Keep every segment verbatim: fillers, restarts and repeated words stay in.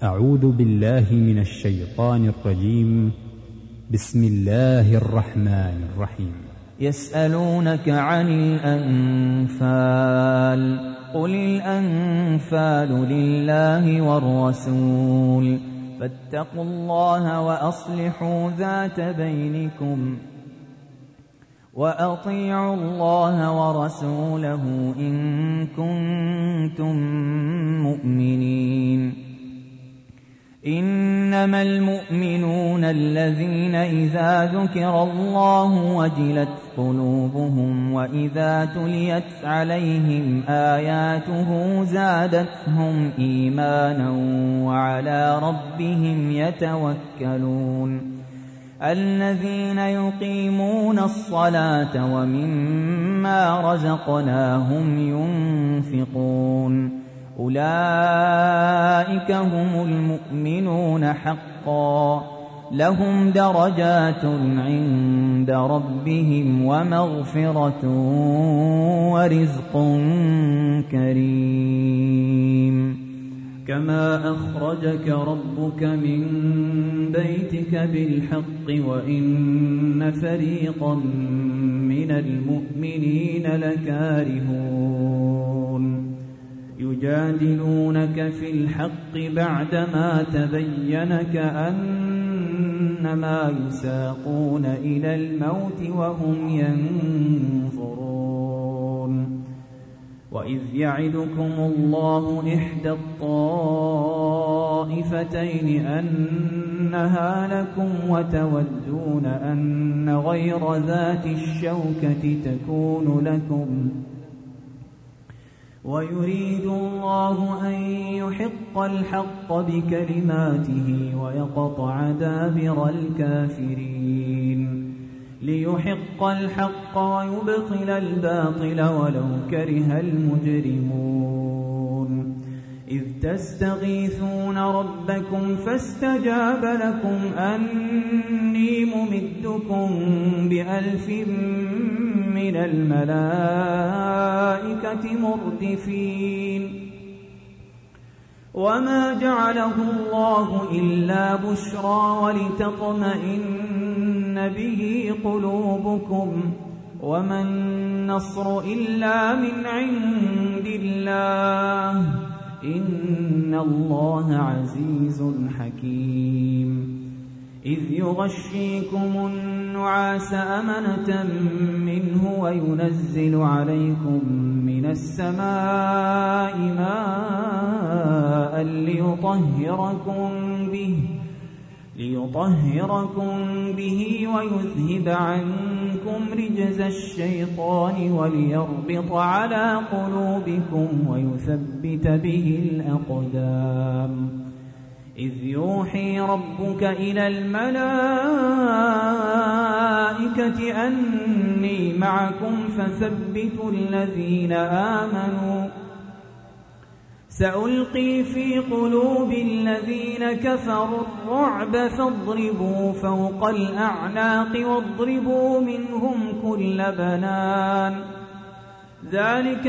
أعوذ بالله من الشيطان الرجيم. بسم الله الرحمن الرحيم. يسألونك عن الأنفال قل الأنفال لله والرسول فاتقوا الله وأصلحوا ذات بينكم وأطيعوا الله ورسوله إن كنتم مؤمنين. إنما المؤمنون الذين إذا ذكر الله وجلت قلوبهم وإذا تليت عليهم آياته زادتهم إيمانا وعلى ربهم يتوكلون. الذين يقيمون الصلاة ومما رزقناهم ينفقون أولئك هم المؤمنون حقا لهم درجات عند ربهم ومغفرة ورزق كريم. كما أخرجك ربك من بيتك بالحق وإن فريقا من المؤمنين لكارهون يجادلونك في الحق بعدما تبين كأنما يساقون إلى الموت وهم ينظرون. وإذ يعدكم الله إحدى الطائفتين أنها لكم وتودون أن غير ذات الشوكة تكون لكم ويريد الله أن يحق الحق بكلماته ويقطع دابر الكافرين ليحق الحق ويبطل الباطل ولو كره المجرمون. إذ تستغيثون ربكم فاستجاب لكم أني ممدكم بألف من الملائكة مردفين. وما جعله الله إلا بشرى ولتطمئن به قلوبكم وما النصر إلا من عند الله إن الله عزيز حكيم. إذ يغشيكم النعاس أمنة منه وينزل عليكم من السماء ماء ليطهركم به ليطهركم به ويذهب عنكم رجز الشيطان وليربط على قلوبكم ويثبت به الأقدام. إذ يوحي ربك إلى الملائكة أني معكم فثبتوا الذين آمنوا سألقي في قلوب الذين كفروا الرعب فاضربوا فوق الأعناق واضربوا منهم كل بنان ذلك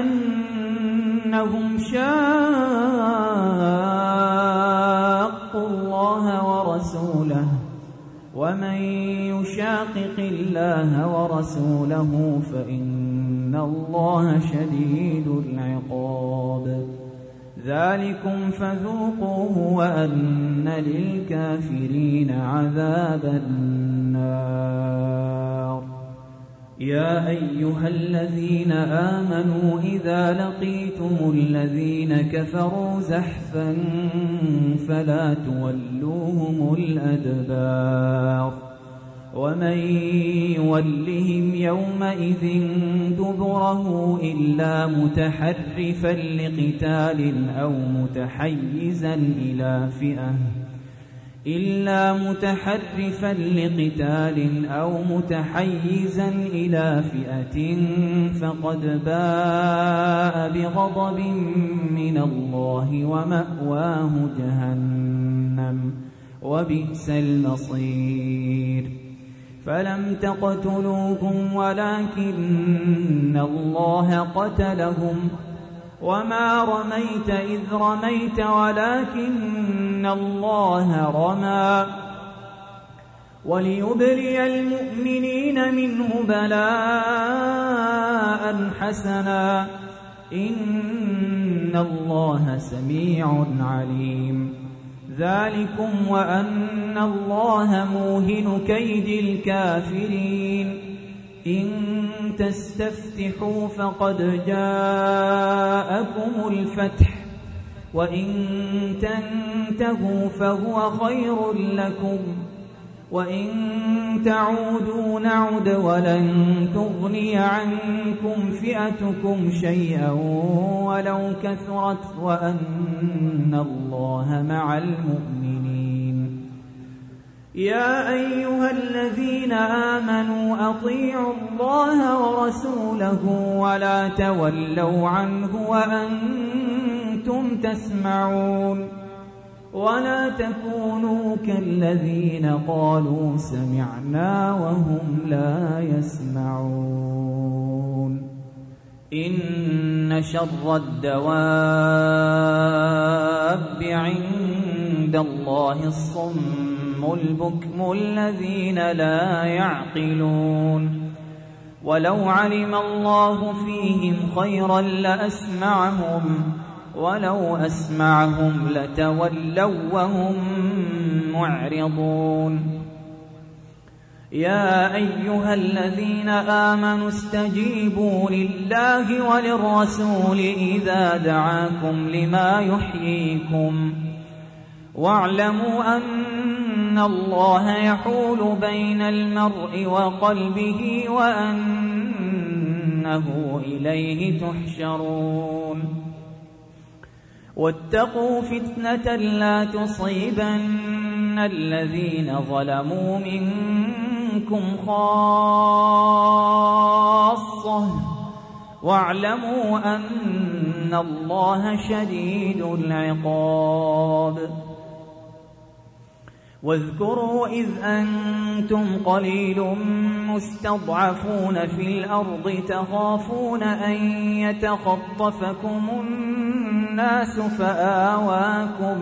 بأنهم شاقوا الله ورسوله ومن يشاقق الله ورسوله فإن الله شديد العقاب. ذلكم فذوقوه وأن للكافرين عذاب النار. يا أيها الذين آمنوا إذا لقيتم الذين كفروا زحفا فلا تولوهم الأدبار ومن يولهم يومئذ دبره إلا متحرفا لقتال أو متحيزا إلى فئة إلا متحرفا لقتال أو متحيزا إلى فئة فقد باء بغضب من الله ومأواه جهنم وبئس المصير. فلم تقتلوهم ولكن الله قتلهم وما رميت إذ رميت ولكن الله رمى وليبلي المؤمنين منه بلاء حسنا إن الله سميع عليم ذلكم وأن الله موهن كيد الكافرين إن تستفتحوا فقد جاءكم الفتح وإن تنتهوا فهو خير لكم وإن تعودوا نعد ولن تغني عنكم فئتكم شيئا ولو كثرت وأن الله مع المؤمنين يا أيها الذين آمنوا أطيعوا الله ورسوله ولا تولوا عنه وأنتم تسمعون ولا تكونوا كالذين قالوا سمعنا وهم لا يسمعون إن شر الدواب عند الله الصم البكم الذين لا يعقلون ولو علم الله فيهم خيرا لأسمعهم ولو أسمعهم لتولوا وهم معرضون يا أيها الذين آمنوا استجيبوا لله وللرسول إذا دعاكم لما يحييكم واعلموا أن الله يحول بين المرء وقلبه وأنه إليه تحشرون واتقوا فتنة لا تصيبن الذين ظلموا منكم خاصة واعلموا أن الله شديد العقاب واذكروا إذ أنتم قليل مستضعفون في الأرض تخافون أن يتخطفكم الناس فآواكم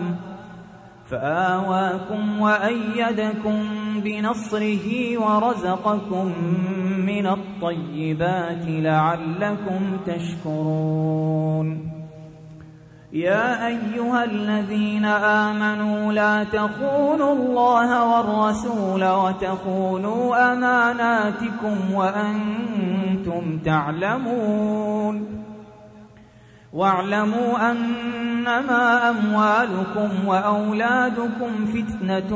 فآواكم وأيدكم بنصره ورزقكم من الطيبات لعلكم تشكرون يا أيها الذين آمنوا لا تخونوا الله والرسول وتخونوا أماناتكم وأنتم تعلمون واعلموا أنما أموالكم وأولادكم فتنة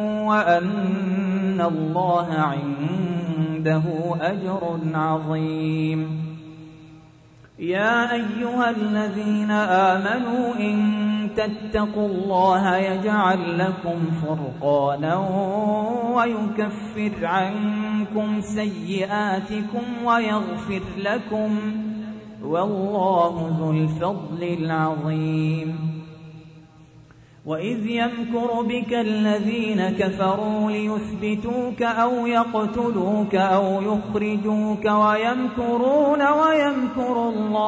وأن الله عنده أجر عظيم يا أيها الذين آمنوا إن تتقوا الله يجعل لكم فرقانا ويكفر عنكم سيئاتكم ويغفر لكم والله ذو الفضل العظيم وإذ يمكر بك الذين كفروا ليثبتوك أو يقتلوك أو يخرجوك ويمكرون ويمكر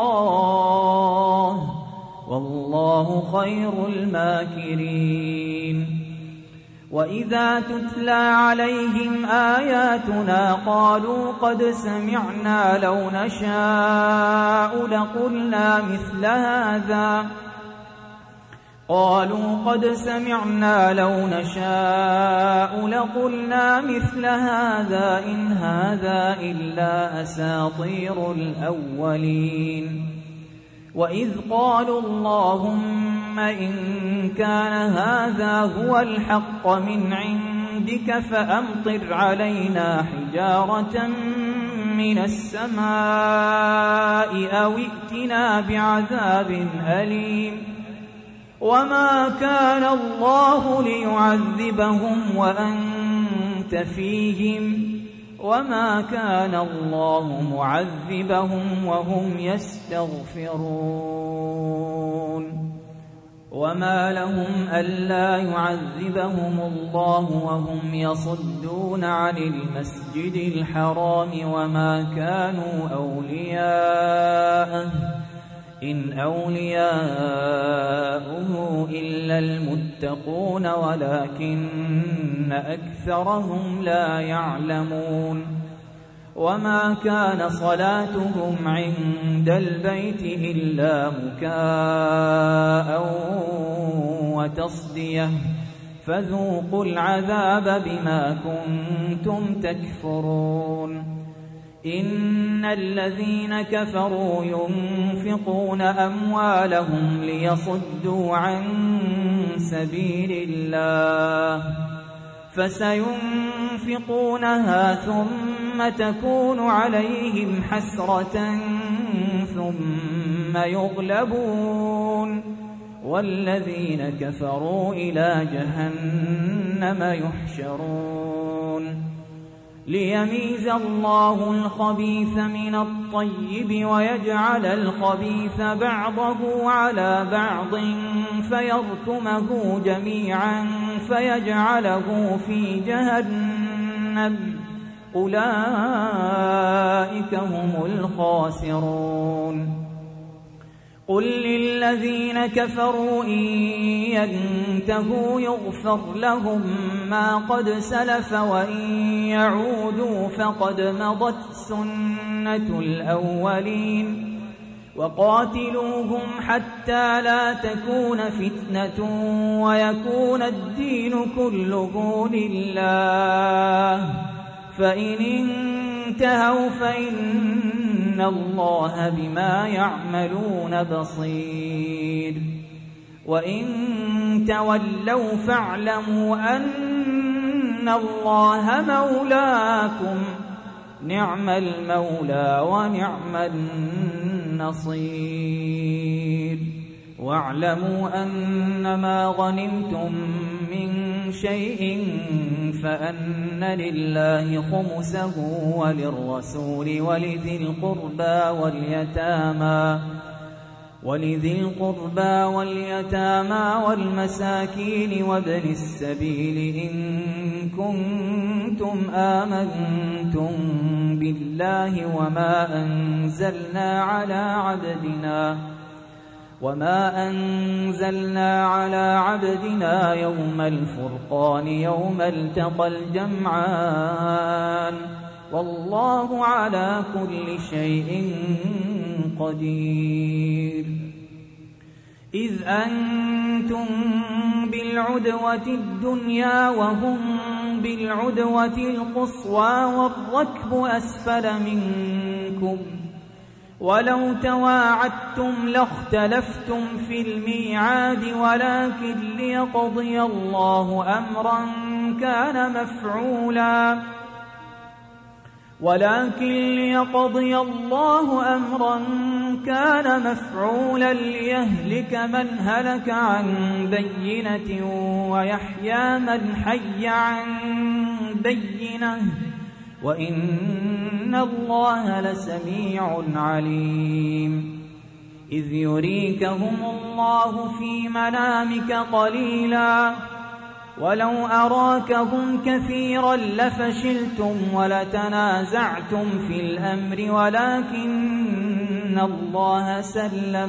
الله والله خير الماكرين وإذا تتلى عليهم آياتنا قالوا قد سمعنا لو نشاء لقلنا مثل هذا قالوا قد سمعنا لو نشاء لقلنا مثل هذا إن هذا إلا أساطير الأولين وإذ قالوا اللهم إن كان هذا هو الحق من عندك فأمطر علينا حجارة من السماء أو ائتنا بعذاب أليم وما كان الله ليعذبهم وأنت فيهم وما كان الله معذبهم وهم يستغفرون وما لهم ألا يعذبهم الله وهم يصدون عن المسجد الحرام وما كانوا أولياءه إن أولياؤه إلا المتقون ولكن أكثرهم لا يعلمون وما كان صلاتهم عند البيت إلا مكاء وتصدية فذوقوا العذاب بما كنتم تكفرون إن الذين كفروا ينفقون أموالهم ليصدوا عن سبيل الله فسينفقونها ثم تكون عليهم حسرة ثم يغلبون والذين كفروا إلى جهنم يحشرون ليميز الله الخبيث من الطيب ويجعل الخبيث بعضه على بعض فيركمه جميعا فيجعله في جهنم أولئك هم الخاسرون قل للذين كفروا إن ينتهوا يغفر لهم ما قد سلف وإن يعودوا فقد مضت سنة الأولين وقاتلوهم حتى لا تكون فتنة ويكون الدين كله لله فإن انتهوا فإن الله بما يعملون بصير وإن تولوا فاعلموا أن الله مولاكم نعم المولى ونعم النصير واعلموا أنما غنمتم من شيء فأن لله خمسه وللرسول ولذي القربى واليتامى ولذي القربى واليتامى والمساكين وابن السبيل إن كنتم آمنتم بالله وما أنزلنا على عبدنا وما أنزلنا على عبدنا يوم الفرقان يوم التقى الجمعان والله على كل شيء قدير إذ أنتم بالعدوة الدنيا وهم بالعدوة القصوى والركب أسفل منكم ولو تواعدتم لاختلفتم في الميعاد ولكن ليقضي الله أمرا كان مفعولا ولكن ليقضي الله أمرا كان مفعولا ليهلك من هلك عن بينة ويحيى من حي عن بينة وإن الله لسميع عليم إذ يريكهم الله في منامك قليلا ولو أراكهم كثيرا لفشلتم ولتنازعتم في الأمر ولكن الله سلم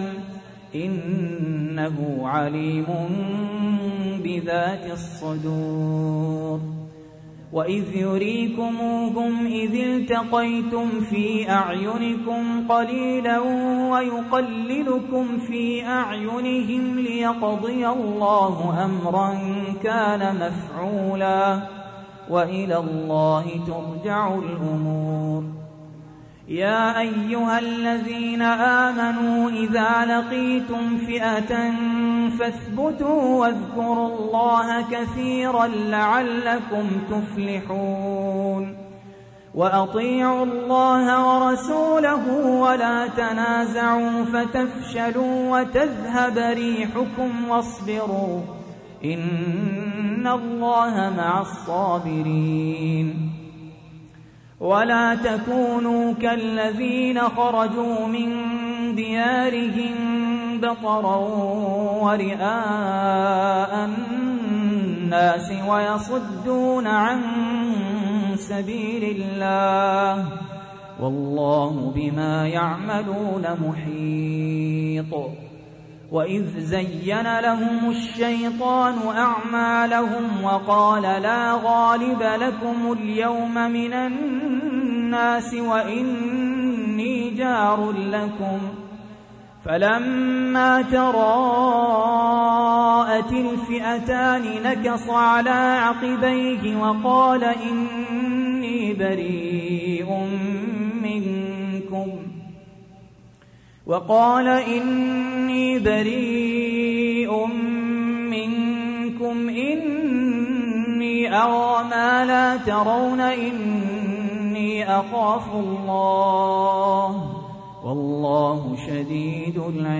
إنه عليم بذات الصدور وإذ يريكموهم إذ التقيتم في أعينكم قليلا ويقللكم في أعينهم ليقضي الله أمرا كان مفعولا وإلى الله ترجع الأمور يا أيها الذين آمنوا إذا لقيتم فئة فاثبتوا واذكروا الله كثيرا لعلكم تفلحون وأطيعوا الله ورسوله ولا تنازعوا فتفشلوا وتذهب ريحكم واصبروا إن الله مع الصابرين ولا تكونوا كالذين خرجوا من ديارهم بطرا ورئاء الناس ويصدون عن سبيل الله والله بما يعملون محيط. وإذ زين لهم الشيطان أعمالهم وقال لا غالب لكم اليوم من الناس وإني جار لكم، فلما تراءت الفئتان نكص على عقبيه وقال إني بريء منكم وقال إني بريء منكم إني أرى ما لا ترون إني أخاف الله والله شديد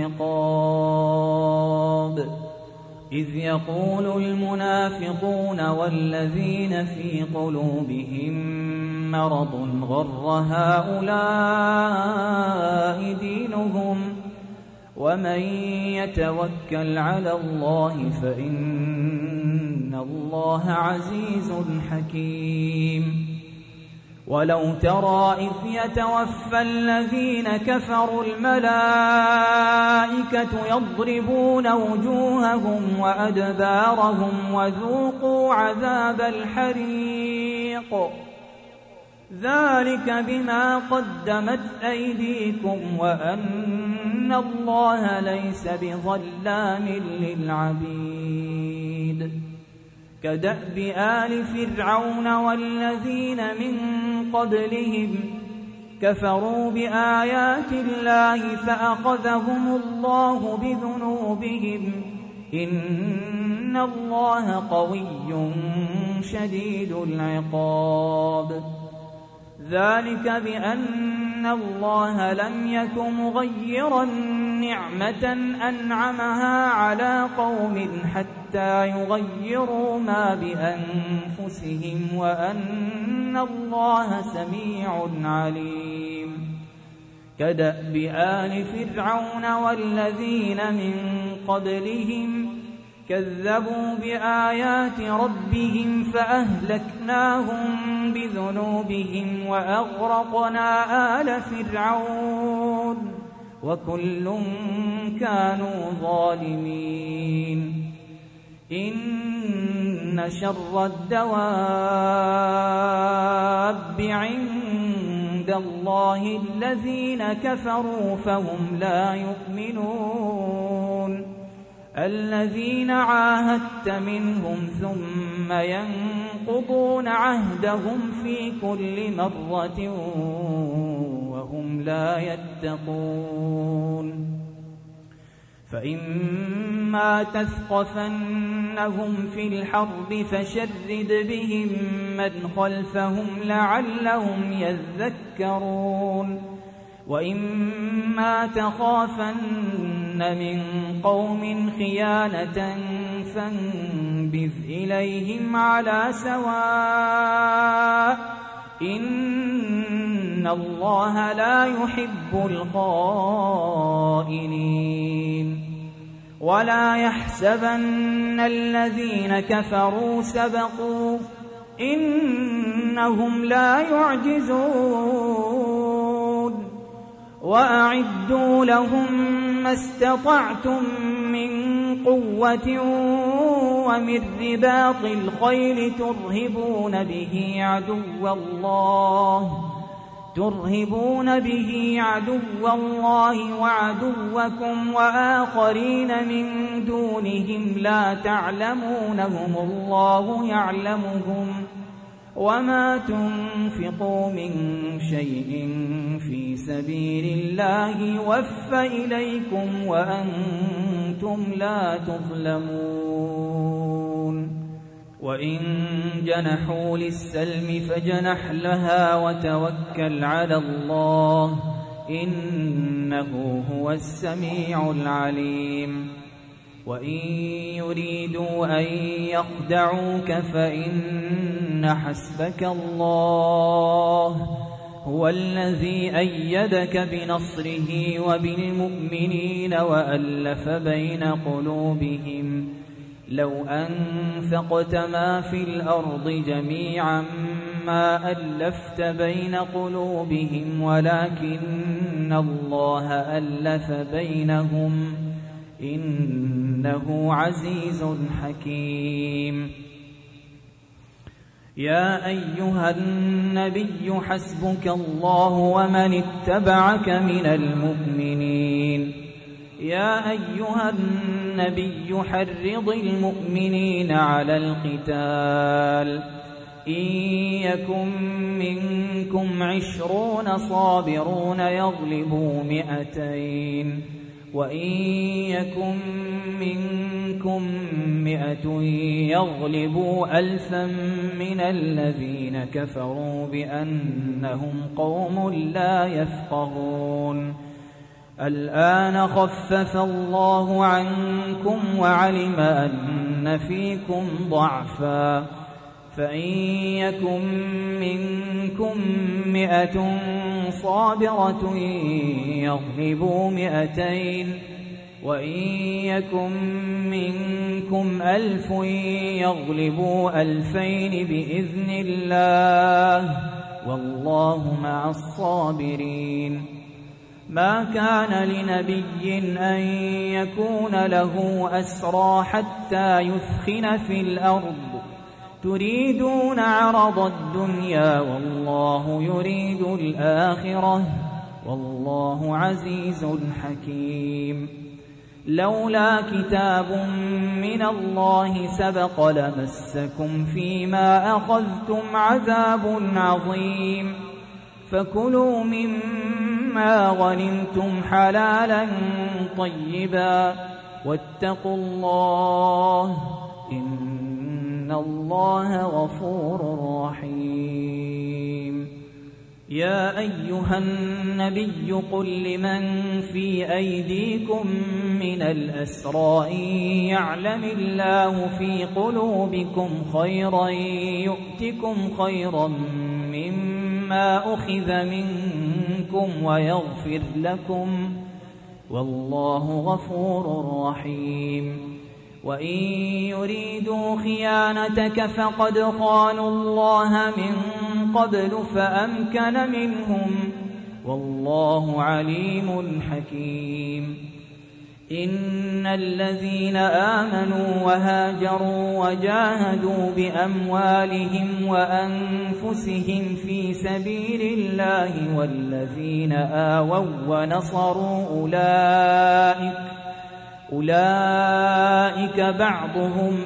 العقاب. إذ يقول المنافقون والذين في قلوبهم مرض غر هؤلاء دينهم ومن يتوكل على الله فإن الله عزيز حكيم. ولو ترى إذ يتوفى الذين كفروا الملائكة يضربون وجوههم وأدبارهم وذوقوا عذاب الحريق ذلك بما قدمت أيديكم وأن الله ليس بظلام للعبيد. كدأب آل فرعون والذين من قبلهم كفروا بآيات الله فأخذهم الله بذنوبهم إن الله قوي شديد العقاب. ذلك بأن الله لم يك مغيرا نعمة أنعمها على قوم حتى يغيروا ما بأنفسهم وأن الله سميع عليم. كدأب آل فرعون والذين من قبلهم كذبوا بآيات ربهم فأهلكناهم بذنوبهم وأغرقنا آل فرعون وكل كانوا ظالمين. إن شر الدواب عند الله الذين كفروا فهم لا يؤمنون. الذين عاهدت منهم ثم ينقضون عهدهم في كل مرة وهم لا يتقون. فإما تثقفنهم في الحرب فشرد بهم من خلفهم لعلهم يذكرون. وإما تخافن من قوم خيانة فانبذ إليهم على سواء إن الله لا يحب الخائنين. ولا يحسبن الذين كفروا سبقوا إنهم لا يعجزون. وأعدوا لهم ما استطعتم من قوة ومن رباط الخيل ترهبون به عدو الله ترهبون به عدو الله وعدوكم وآخرين من دونهم لا تعلمونهم الله يعلمهم وما تنفقوا من شيء في سبيل الله يوفى إليكم وأنتم لا تظلمون. وإن جنحوا للسلم فجنح لها وتوكل على الله إنه هو السميع العليم. وإن يريدوا أن يخدعوك فإن حسبك الله هو الذي أيدك بنصره وبالمؤمنين وألف بين قلوبهم لو أنفقت ما في الأرض جميعا ما ألفت بين قلوبهم ولكن الله ألف بينهم إنه عزيز حكيم. يا أيها النبي حسبك الله ومن اتبعك من المؤمنين. يا أيها النبي حرض المؤمنين على القتال إن يكن منكم عشرون صابرون يغلبوا مئتين وإن يكن منكم مئة يغلبوا ألفا من الذين كفروا بأنهم قوم لا يفقهون. الآن خفف الله عنكم وعلم أن فيكم ضعفا فإن يكن منكم مئة صابرة يغلبوا مئتين وإن يكن منكم ألف يغلبوا ألفين بإذن الله والله مع الصابرين. ما كان لنبي أن يكون له أسرى حتى يثخن في الأرض تريدون عرض الدنيا والله يريد الآخرة والله عزيز حكيم. لولا كتاب من الله سبق لمسكم فيما أخذتم عذاب عظيم. فكلوا مما غنمتم حلالا طيبا واتقوا الله إن الله غفور رحيم. يا أيها النبي قل لمن في أيديكم من الأسرى إن يعلم الله في قلوبكم خيرا يؤتكم خيرا مما أخذ منكم ويغفر لكم والله غفور رحيم. وإن يريدوا خيانتك فقد خانوا الله من قبل فأمكن منهم والله عليم حكيم. إن الذين آمنوا وهاجروا وجاهدوا بأموالهم وأنفسهم في سبيل الله والذين آووا ونصروا أولئك أولئك بعضهم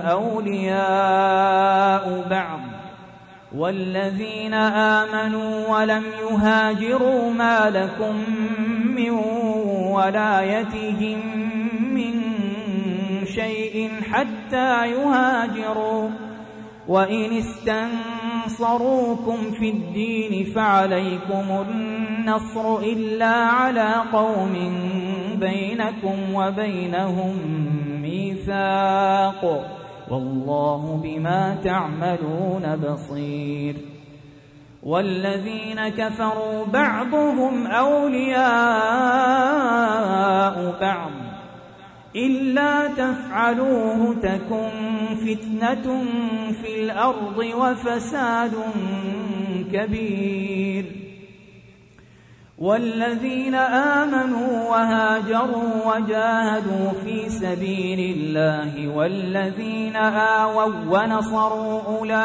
أولياء بعض والذين آمنوا ولم يهاجروا ما لكم من ولايتهم من شيء حتى يهاجروا وإن استنصروكم في الدين فعليكم النصر إلا على قوم بينكم وبينهم ميثاق والله بما تعملون بصير. والذين كفروا بعضهم أولياء بعض إلا تفعلوه تكن فتنة في الأرض وفساد كبير. والذين آمنوا وهاجروا وجاهدوا في سبيل الله والذين آووا ونصروا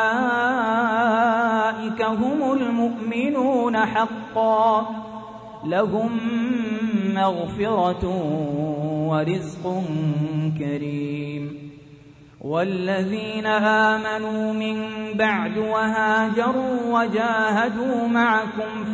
أولئك هم المؤمنون حقا لهم مغفرة ورزق كريم. والذين آمنوا من بعد وهاجروا وجاهدوا معكم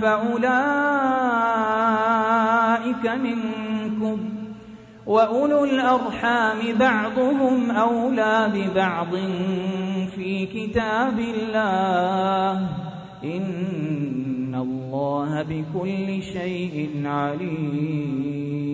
فأولئك منكم وأولو الأرحام بعضهم أولى ببعض في كتاب الله إن الله بكل شيء عليم.